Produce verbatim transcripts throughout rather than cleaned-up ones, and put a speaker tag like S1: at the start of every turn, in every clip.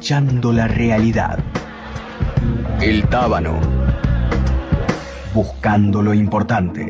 S1: Acechando la realidad. El Tábano. Buscando lo importante.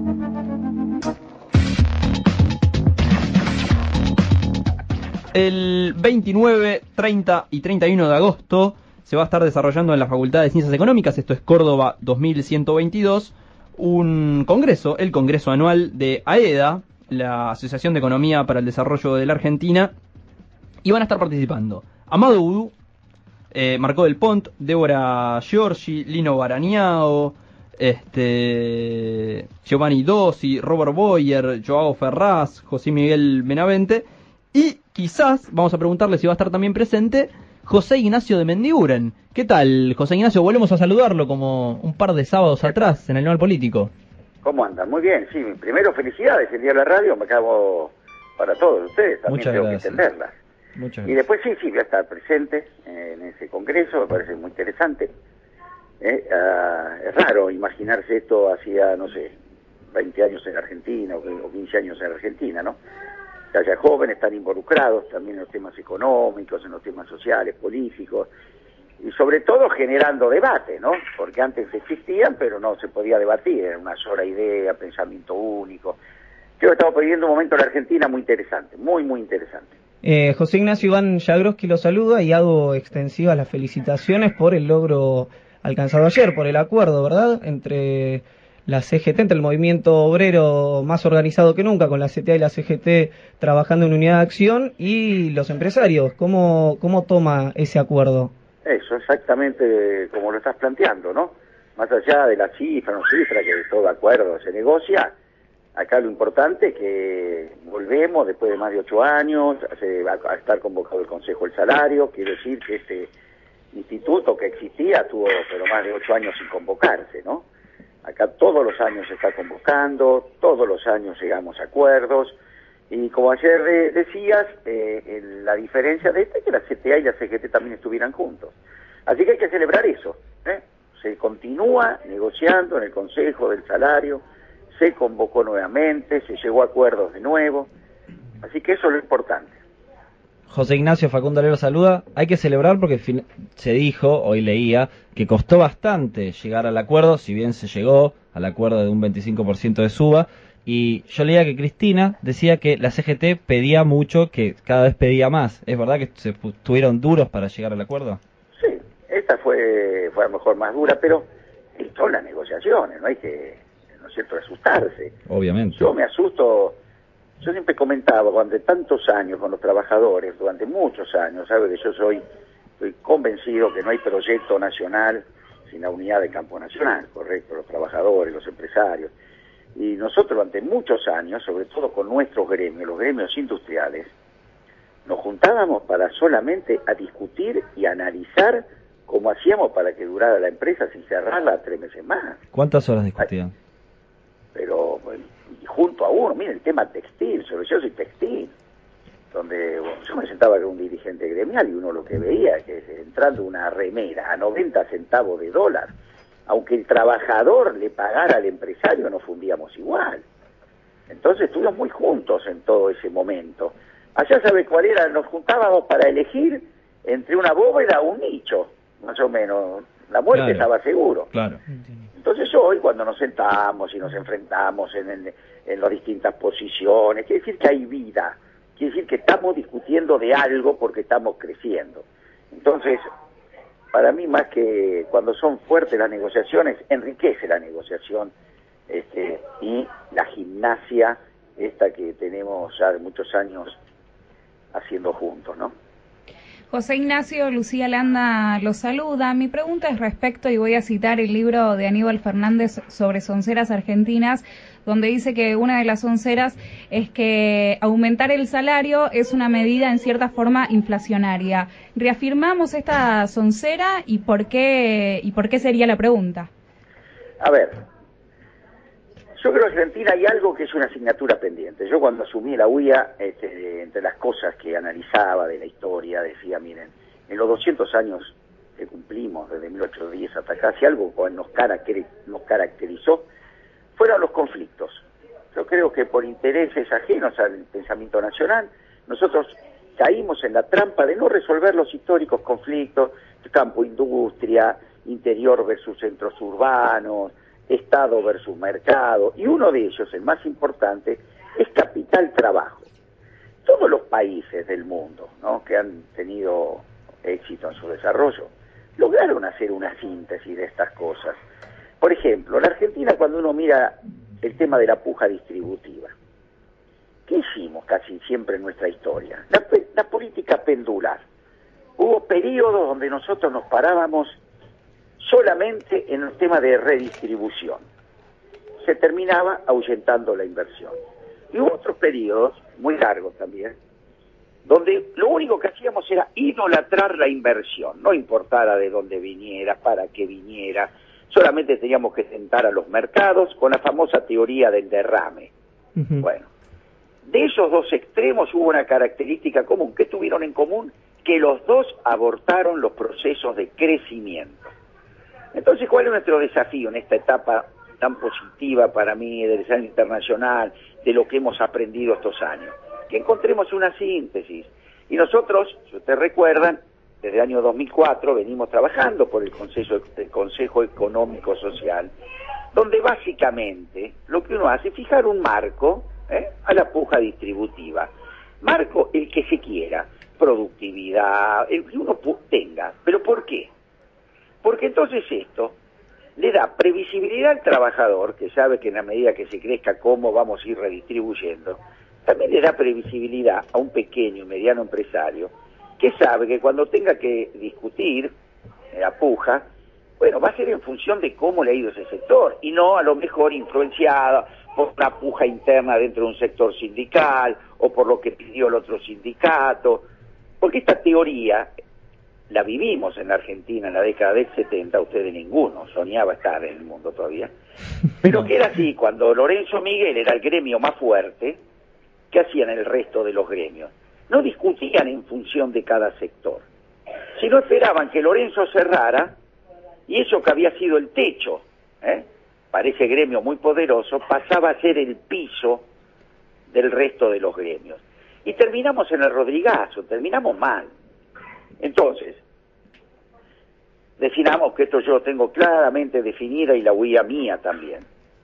S2: El veintinueve, treinta y treinta y uno de agosto se va a estar desarrollando en la Facultad de Ciencias Económicas, esto es Córdoba dos mil ciento veintidós, un congreso, el congreso anual de AEDA, la Asociación de Economía para el Desarrollo de la Argentina, y van a estar participando Amado Udú, eh, Marco del Pont, Débora Giorgi, Lino Barañao, este, Giovanni Dossi, Robert Boyer, Joao Ferraz, José Miguel Benavente, y quizás vamos a preguntarle si va a estar también presente José Ignacio de Mendiguren. ¿Qué tal, José Ignacio? Volvemos a saludarlo como un par de sábados atrás en el Manual Político.
S3: ¿Cómo andan? Muy bien, sí. Primero, felicidades, el día de la radio, me acabo para todos ustedes, también
S2: Muchas
S3: tengo
S2: gracias.
S3: que entenderlas.
S2: Muchas gracias.
S3: Y después sí, sí, voy a estar presente en ese congreso, me parece muy interesante. Eh, uh, es raro imaginarse esto hacía, no sé, veinte años en Argentina o quince años en Argentina, ¿no? Que haya jóvenes tan involucrados también en los temas económicos, en los temas sociales, políticos, y sobre todo generando debate, ¿no? Porque antes existían, pero no se podía debatir, era una sola idea, pensamiento único. Creo que estamos viviendo un momento en la Argentina muy interesante, muy, muy interesante.
S4: Eh, José Ignacio, Iván Jagroski lo saluda y hago extensivas las felicitaciones por el logro alcanzado ayer, por el acuerdo, ¿verdad?, entre la C G T, entre el movimiento obrero más organizado que nunca, con la C T A y la C G T trabajando en unidad de acción, y los empresarios. ¿Cómo, cómo toma ese acuerdo?
S3: Eso, exactamente como lo estás planteando, ¿no? Más allá de la cifra, no cifra, que de todo acuerdo se negocia, acá lo importante es que volvemos después de más de ocho años a, a estar convocado el Consejo del Salario. Quiero decir que este instituto que existía tuvo pero más de ocho años sin convocarse, ¿no? Acá todos los años se está convocando, todos los años llegamos a acuerdos, y como ayer eh, decías, eh, la diferencia de esta es que la C T A y la C G T también estuvieran juntos. Así que hay que celebrar eso, ¿eh? Se continúa negociando en el Consejo del Salario, se convocó nuevamente, se llegó a acuerdos de nuevo, así que eso es lo importante.
S2: José Ignacio, Facundo Alero saluda. Hay que celebrar porque fin- se dijo, hoy leía, que costó bastante llegar al acuerdo, si bien se llegó al acuerdo de un veinticinco por ciento de suba, y yo leía que Cristina decía que la C G T pedía mucho, que cada vez pedía más. ¿Es verdad que se estuvieron duros para llegar al acuerdo?
S3: Sí, esta fue, fue a lo mejor más dura, pero son las negociaciones, no hay que, ¿no es cierto?, asustarse.
S2: Obviamente.
S3: Yo me asusto. Yo siempre comentaba, durante tantos años con los trabajadores, durante muchos años, sabe que yo soy, estoy convencido que no hay proyecto nacional sin la unidad de campo nacional, correcto, los trabajadores, los empresarios. Y nosotros durante muchos años, sobre todo con nuestros gremios, los gremios industriales, nos juntábamos para solamente a discutir y analizar cómo hacíamos para que durara la empresa sin cerrarla tres meses más.
S2: ¿Cuántas horas discutían?
S3: Ay, pero bueno, y junto a uno, mire el tema textil, sobre yo soy textil, donde bueno, yo me sentaba con un dirigente gremial y uno lo que veía es que entrando una remera a noventa centavos de dólar, aunque el trabajador le pagara al empresario, nos fundíamos igual. Entonces estuvimos muy juntos en todo ese momento. Allá sabe cuál era, nos juntábamos para elegir entre una bóveda o un nicho, más o menos. La muerte
S2: Claro.
S3: estaba seguro.
S2: Claro.
S3: Entonces hoy, cuando nos sentamos y nos enfrentamos en, en, en las distintas posiciones, quiere decir que hay vida, quiere decir que estamos discutiendo de algo porque estamos creciendo. Entonces, para mí, más que cuando son fuertes las negociaciones, enriquece la negociación este, y la gimnasia esta que tenemos ya de muchos años haciendo juntos, ¿no?
S5: José Ignacio, Lucía Landa lo saluda. Mi pregunta es respecto, y voy a citar el libro de Aníbal Fernández sobre sonceras argentinas, donde dice que una de las sonceras es que aumentar el salario es una medida en cierta forma inflacionaria. ¿Reafirmamos esta soncera y por qué, y por qué sería la pregunta?
S3: A ver, yo creo que en Argentina hay algo que es una asignatura pendiente. Yo cuando asumí la U I A, este, entre las cosas que analizaba de la historia, decía, miren, en los doscientos años que cumplimos, desde mil ochocientos diez hasta acá, si algo nos, caracter nos caracterizó, fueron los conflictos. Yo creo que por intereses ajenos al pensamiento nacional, nosotros caímos en la trampa de no resolver los históricos conflictos, campo-industria, interior versus centros urbanos, Estado versus mercado, y uno de ellos, el más importante, es capital-trabajo. Todos los países del mundo, ¿no?, que han tenido éxito en su desarrollo, lograron hacer una síntesis de estas cosas. Por ejemplo, la Argentina, cuando uno mira el tema de la puja distributiva, ¿qué hicimos casi siempre en nuestra historia? La, la política pendular. Hubo periodos donde nosotros nos parábamos solamente en el tema de redistribución. Se terminaba ahuyentando la inversión. Y hubo otros periodos, muy largos también, donde lo único que hacíamos era idolatrar la inversión, no importara de dónde viniera, para qué viniera, solamente teníamos que sentar a los mercados con la famosa teoría del derrame. Uh-huh. Bueno, de esos dos extremos hubo una característica común. ¿Qué tuvieron en común? Que los dos abortaron los procesos de crecimiento. Entonces, ¿cuál es nuestro desafío en esta etapa tan positiva para mí del desarrollo internacional, de lo que hemos aprendido estos años? Que encontremos una síntesis. Y nosotros, si ustedes recuerdan, desde el año dos mil cuatro venimos trabajando por el Consejo, el Consejo Económico Social, donde básicamente lo que uno hace es fijar un marco ¿eh? a la puja distributiva. Marco el que se quiera, productividad, el que uno tenga. ¿Pero por qué? Porque entonces esto le da previsibilidad al trabajador, que sabe que en la medida que se crezca cómo vamos a ir redistribuyendo. También le da previsibilidad a un pequeño y mediano empresario que sabe que cuando tenga que discutir la puja, bueno, va a ser en función de cómo le ha ido ese sector y no a lo mejor influenciada por una puja interna dentro de un sector sindical o por lo que pidió el otro sindicato, porque esta teoría la vivimos en la Argentina en la década del setenta, ustedes ninguno soñaba estar en el mundo todavía, pero que era así, cuando Lorenzo Miguel era el gremio más fuerte, ¿qué hacían el resto de los gremios? No discutían en función de cada sector, sino esperaban que Lorenzo cerrara y eso que había sido el techo, ¿eh? para ese gremio muy poderoso, pasaba a ser el piso del resto de los gremios. Y terminamos en el Rodrigazo, terminamos mal. Entonces, definamos que esto yo lo tengo claramente definida y la huella mía también.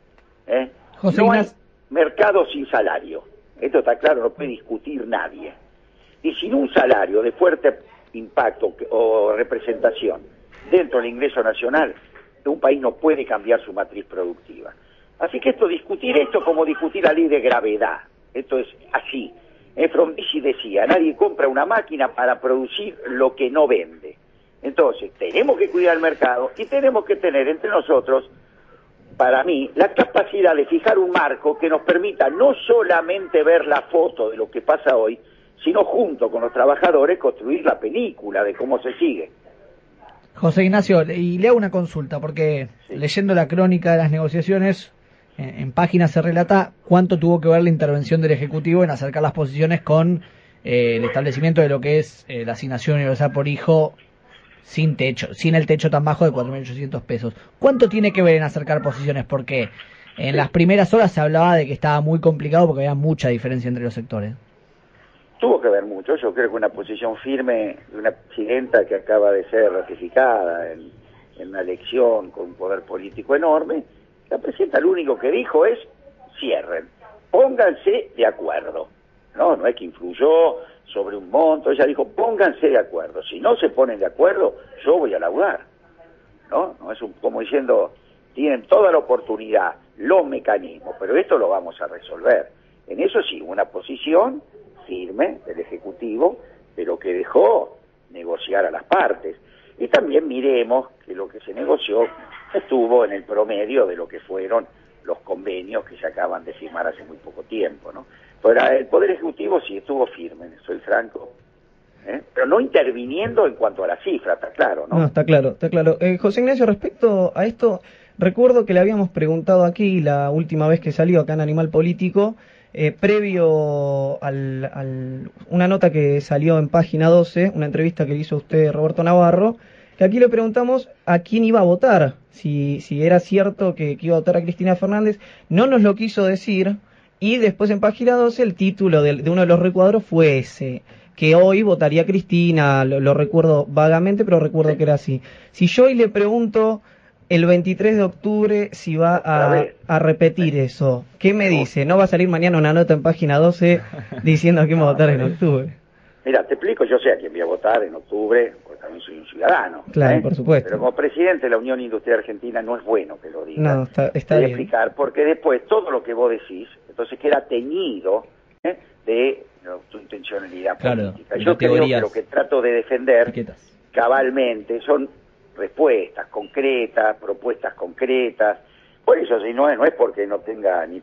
S3: ¿eh?
S4: José
S3: no hay
S4: Ignacio.
S3: mercado sin salario. Esto está claro, no puede discutir nadie. Y sin un salario de fuerte impacto o representación dentro del ingreso nacional, un país no puede cambiar su matriz productiva. Así que esto, discutir esto como discutir la ley de gravedad. Esto es así. Eh, Frondizi decía, nadie compra una máquina para producir lo que no vende. Entonces, tenemos que cuidar el mercado y tenemos que tener entre nosotros, para mí, la capacidad de fijar un marco que nos permita no solamente ver la foto de lo que pasa hoy, sino junto con los trabajadores construir la película de cómo se sigue.
S4: José Ignacio, y le hago una consulta, porque sí. leyendo la crónica de las negociaciones, en, en páginas se relata cuánto tuvo que ver la intervención del Ejecutivo en acercar las posiciones con eh, el establecimiento de lo que es eh, la asignación universal por hijo sin techo, sin el techo tan bajo de cuatro mil ochocientos pesos. ¿Cuánto tiene que ver en acercar posiciones? Porque en sí. las primeras horas se hablaba de que estaba muy complicado porque había mucha diferencia entre los sectores.
S3: Tuvo que ver mucho, yo creo que una posición firme de una presidenta que acaba de ser ratificada en, en una elección con un poder político enorme, la presidenta lo único que dijo es, cierren, pónganse de acuerdo. No, no es que influyó sobre un monto, ella dijo, pónganse de acuerdo, si no se ponen de acuerdo, yo voy a laudar. ¿No? No es un, como diciendo, tienen toda la oportunidad, los mecanismos, pero esto lo vamos a resolver. En eso sí, una posición firme del Ejecutivo, pero que dejó negociar a las partes. Y también miremos que lo que se negoció estuvo en el promedio de lo que fueron los convenios que se acaban de firmar hace muy poco tiempo, ¿no? Pero el Poder Ejecutivo sí estuvo firme, soy franco, ¿eh? pero no interviniendo en cuanto a la cifra, está claro, ¿no?
S4: No, está claro, está claro. Eh, José Ignacio, respecto a esto, recuerdo que le habíamos preguntado aquí la última vez que salió acá en Animal Político, Eh, previo al, al una nota que salió en Página doce, una entrevista que le hizo usted Roberto Navarro, que aquí le preguntamos a quién iba a votar, si, si era cierto que, que iba a votar a Cristina Fernández, no nos lo quiso decir, y después en Página doce el título de, de uno de los recuadros fue ese, que hoy votaría Cristina, lo, lo recuerdo vagamente, pero recuerdo que era así. Si yo hoy le pregunto el veintitrés de octubre si va a, a repetir eso, ¿qué me dice? ¿No va a salir mañana una nota en página doce diciendo a quién va a votar en octubre?
S3: Mira, te explico, yo sé a quién voy a votar en octubre, porque también soy un ciudadano.
S4: Claro,
S3: ¿eh?
S4: por supuesto.
S3: Pero como presidente de la Unión Industrial Argentina no es bueno que lo diga.
S4: No, está, está
S3: Voy a
S4: bien.
S3: explicar, porque después todo lo que vos decís, entonces queda teñido ¿eh? de no, tu intencionalidad
S2: claro,
S3: política. Yo creo que lo que trato de defender
S2: etiquetas.
S3: cabalmente son respuestas concretas, propuestas concretas. Por eso, si no es, no es porque no tenga ni...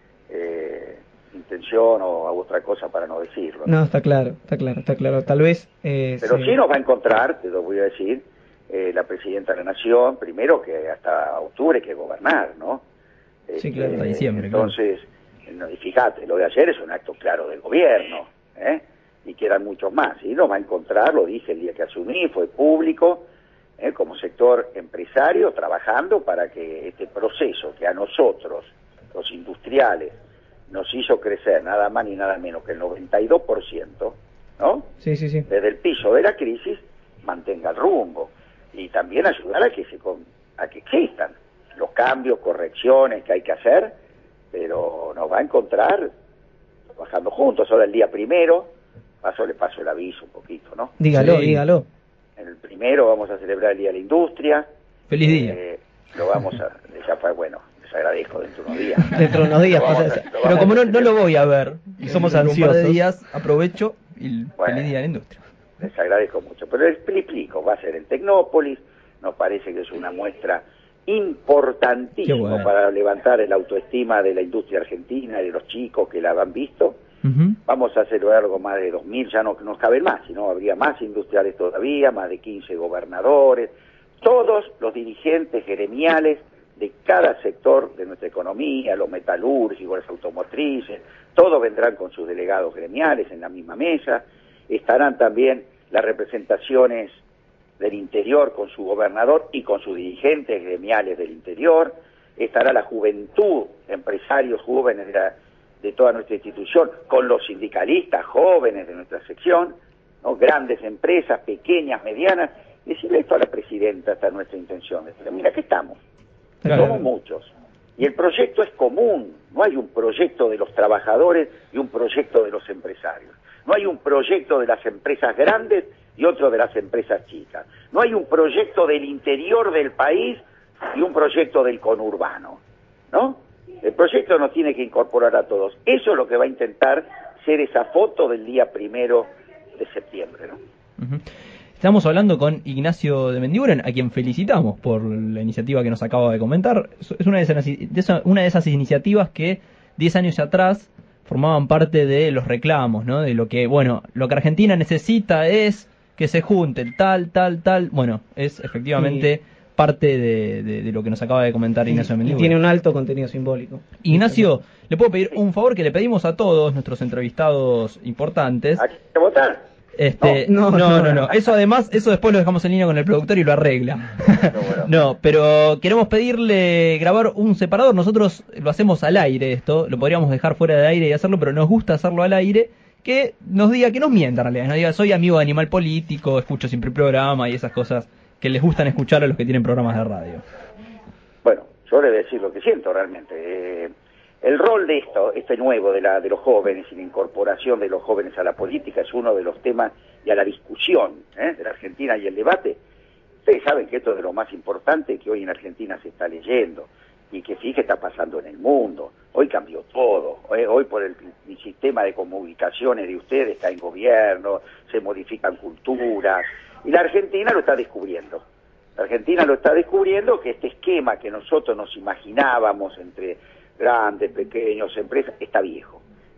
S3: Eh, intención o otra cosa para no decirlo.
S4: No, está claro, está claro, está claro. Tal vez... Eh,
S3: Pero
S4: sí.
S3: sí nos va a encontrar, te lo voy a decir, eh, la Presidenta de la Nación, primero que hasta octubre hay que gobernar, ¿no?
S4: Sí,
S3: Este,
S4: claro,
S2: hasta diciembre.
S3: Entonces, no, y fíjate, lo de ayer es un acto claro del gobierno, ¿eh? Y quedan muchos más. Y nos va a encontrar, lo dije el día que asumí, fue público, ¿eh? Como sector empresario, trabajando para que este proceso que a nosotros, los industriales, nos hizo crecer nada más ni nada menos que el noventa y dos por ciento, ¿no?
S4: Sí, sí, sí.
S3: Desde el piso de la crisis, mantenga el rumbo. Y también ayudar a que, se, a que existan los cambios, correcciones que hay que hacer, pero nos va a encontrar trabajando juntos. Ahora el día primero, paso le paso el aviso un poquito, ¿no?
S4: Dígalo,
S2: Sí.
S4: dígalo.
S3: En el primero vamos a celebrar el Día de la Industria.
S2: Feliz día.
S3: Eh, lo vamos a... Ya fue, bueno, les agradezco dentro de unos días.
S4: Dentro de unos días
S3: Lo vamos
S4: pasa
S3: a-
S4: eso.
S3: lo
S2: Pero
S3: vamos
S2: como
S3: a
S2: no, no
S3: celebrar.
S2: lo voy a ver y somos
S4: En un par de
S2: ansiosos,
S4: días,
S2: aprovecho y
S3: Bueno.
S2: feliz día de la industria.
S3: Les agradezco mucho. Pero les explico, va a ser en Tecnópolis, nos parece que es una muestra importantísima
S2: Qué bueno.
S3: para levantar el autoestima de la industria argentina y de los chicos que la han visto.
S2: Ujú.
S3: Vamos a celebrar algo más de dos mil, ya no nos caben más, sino habría más industriales todavía, más de quince gobernadores, todos los dirigentes gremiales de cada sector de nuestra economía, los metalúrgicos, las automotrices, todos vendrán con sus delegados gremiales en la misma mesa, estarán también las representaciones del interior con su gobernador y con sus dirigentes gremiales del interior, estará la juventud, empresarios jóvenes de, la, de toda nuestra institución, con los sindicalistas jóvenes de nuestra sección, ¿no? Grandes empresas, pequeñas, medianas, decirle esto a la presidenta, esta es nuestra intención, decirle, mira, aquí estamos,
S2: Claro.
S3: somos muchos, y el proyecto es común, no hay un proyecto de los trabajadores y un proyecto de los empresarios, no hay un proyecto de las empresas grandes y otro de las empresas chicas, no hay un proyecto del interior del país y un proyecto del conurbano, ¿no? El proyecto nos tiene que incorporar a todos, eso es lo que va a intentar ser esa foto del día primero de septiembre, ¿no?
S2: Ujú. Estamos hablando con Ignacio de Mendiguren, a quien felicitamos por la iniciativa que nos acaba de comentar. Es una de esas, de esa- una de esas iniciativas que diez años atrás formaban parte de los reclamos, ¿no? De lo que, bueno, lo que Argentina necesita es que se junten tal, tal, tal. Bueno, es efectivamente
S4: Sí.
S2: parte de, de- de lo que nos acaba de comentar Ignacio de
S4: Y, y
S2: Mendiguren.
S4: tiene un alto contenido simbólico.
S2: Ignacio, le puedo pedir un favor que le pedimos a todos nuestros entrevistados importantes.
S3: ¿Hay que votar?
S2: Este,
S4: No,
S2: no,
S4: no,
S2: no, no,
S4: no.
S2: Eso además, eso después lo dejamos en línea con el productor y lo arregla.
S3: bueno.
S2: No, pero queremos pedirle grabar un separador. Nosotros lo hacemos al aire esto, lo podríamos dejar fuera de aire y hacerlo, pero nos gusta hacerlo al aire. Que nos diga, que nos mienta en realidad, nos diga, soy amigo de Animal Político, escucho siempre el programa y esas cosas que les gustan escuchar a los que tienen programas de radio.
S3: Bueno, yo le voy a decir lo que siento realmente. Eh, el rol de esto, este nuevo de, la, de los jóvenes y la incorporación de los jóvenes a la política es uno de los temas y a la discusión ¿eh? de la Argentina y el debate. Ustedes saben que esto es de lo más importante que hoy en Argentina se está leyendo y que sí que está pasando en el mundo. Hoy cambió todo. Hoy, hoy por el, el sistema de comunicaciones de ustedes está en gobierno, se modifican culturas y la Argentina lo está descubriendo. La Argentina lo está descubriendo que este esquema que nosotros nos imaginábamos entre grandes, pequeños, empresas, está viejo.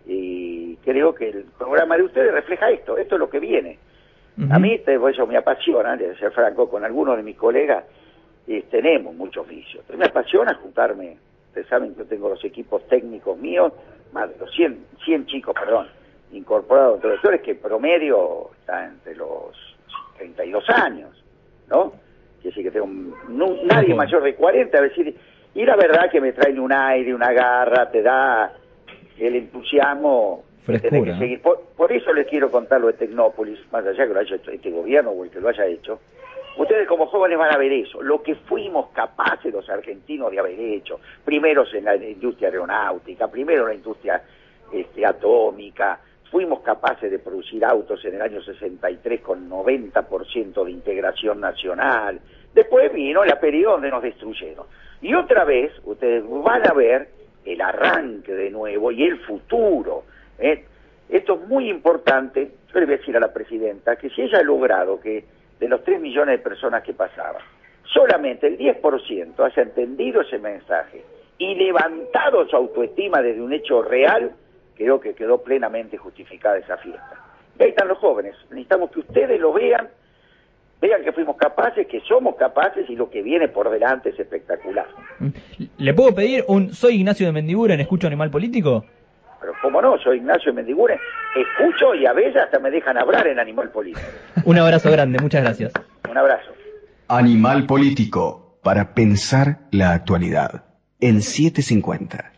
S3: Y creo que el programa de ustedes refleja esto, esto es lo que viene.
S2: Ujú.
S3: A mí, te, eso me apasiona, de ser franco, con algunos de mis colegas eh, tenemos muchos vicios. Pero me apasiona juntarme, ustedes saben que yo tengo los equipos técnicos míos, más de los cien, cien chicos, perdón, incorporados entre los doctores, que promedio está entre los treinta y dos años, ¿no? Quiere decir que tengo un- no- nadie
S2: Bueno.
S3: mayor de cuarenta, a decir, y la verdad que me traen un aire, una garra, te da el entusiasmo
S2: Frescura.
S3: Que seguir. Por, por eso les quiero contar lo de Tecnópolis, más allá que lo haya hecho este gobierno o el que lo haya hecho. Ustedes como jóvenes van a ver eso, lo que fuimos capaces los argentinos de haber hecho, primeros en la industria aeronáutica, primero en la industria este, atómica, fuimos capaces de producir autos en el año sesenta y tres con noventa por ciento de integración nacional, después vino la periodo donde nos destruyeron. Y otra vez, ustedes van a ver el arranque de nuevo y el futuro. ¿eh? Esto es muy importante, yo le voy a decir a la presidenta que si ella ha logrado que de los tres millones de personas que pasaban, solamente el diez por ciento haya entendido ese mensaje y levantado su autoestima desde un hecho real, creo que quedó plenamente justificada esa fiesta. Y ahí están los jóvenes, necesitamos que ustedes lo vean, vean que fuimos capaces, que somos capaces y lo que viene por delante es espectacular.
S2: ¿Le puedo pedir un soy Ignacio de Mendiguren, escucho Animal Político?
S3: Pero cómo no, soy Ignacio de Mendiguren, escucho y a veces hasta me dejan hablar en Animal Político.
S2: Un abrazo grande, muchas gracias.
S3: Un abrazo.
S1: Animal Político, para pensar la actualidad, en setecientos cincuenta.